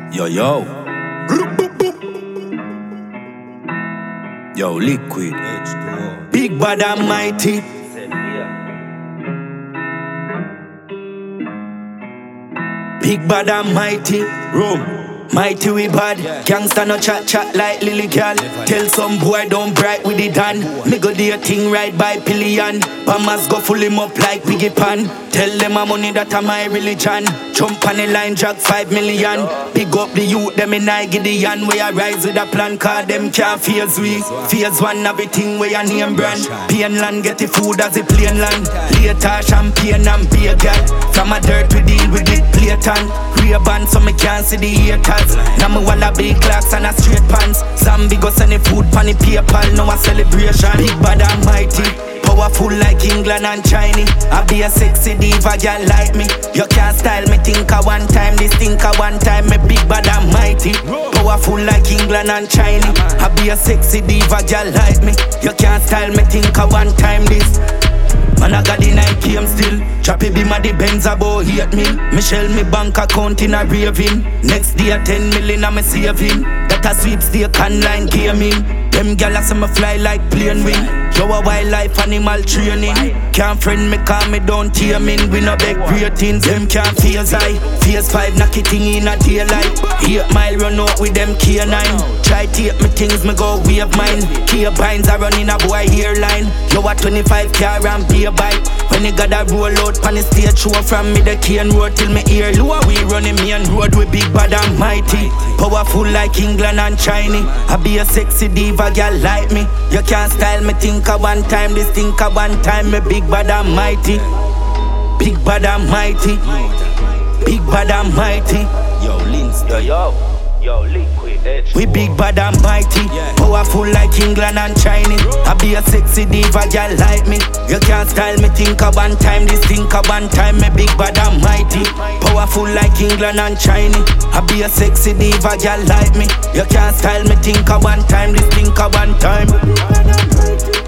Yo, yo. Yo, Liquid. Big bad and mighty. Big bad and mighty. Room. Mighty we bad. Gangsta no chat like Lily Girl. Tell some boy don't bright with it done. Me go do your thing right by Pillion. Bammers go full him up like Piggy Pan. Tell them my money that a my religion. Jump on the line, drag 5 million. Big up the youth, them in Gideon. We a rise with a plan, cause them can't phase we. Phase one, everything we a name brand. Pain land, get the food as a plain land. Later, champagne and beer girl. From a dirt we deal with it, Playton. Real band so me can't see the haters. Now me wanna big clocks and a straight pants. Zombie go send the food pan the PayPal, no a celebration. Big bad and mighty. Powerful like England and China. I be a sexy diva, girl like me. You can't style me, think a one time. This think a one time, me big bad and mighty. Powerful like England and China. I be a sexy diva, girl like me. You can't style me, think a one time. This man I got the Nike, I'm still Trappy be my the Benz about 8 mil. Michelle me bank account in a raving. Next day 10 million I'm a saving. That a sweepstake online gaming. Them gyal say me fly like plane wing. Yo a wildlife animal training. Can't friend me cause me don't tear me. We no beg ratings. Them can't phase I. Phase 5 knock it in a daylight. 8 mile run out with them K9. Try take me things me go wave mine. K-binds are running a boy hairline. Yo a 25 car and be a bike. When you got a roll out pan the stage show from me the cane road till me ear low. We running main road with big bad and mighty. Powerful like England and China. I be a sexy diva girl like me. You can't style me think a one time. This think a one time. Me big bad and mighty. Big bad and mighty. Big bad and mighty. Yo, Links. Yo, Liquid. We big bad and mighty. Powerful like England and China. I be a sexy diva girl like me. You can't style me think a one time. This think a one time. Me big bad and mighty. Powerful like England and China. I be a sexy diva girl like me. You can't style me think a one time. This think a one time.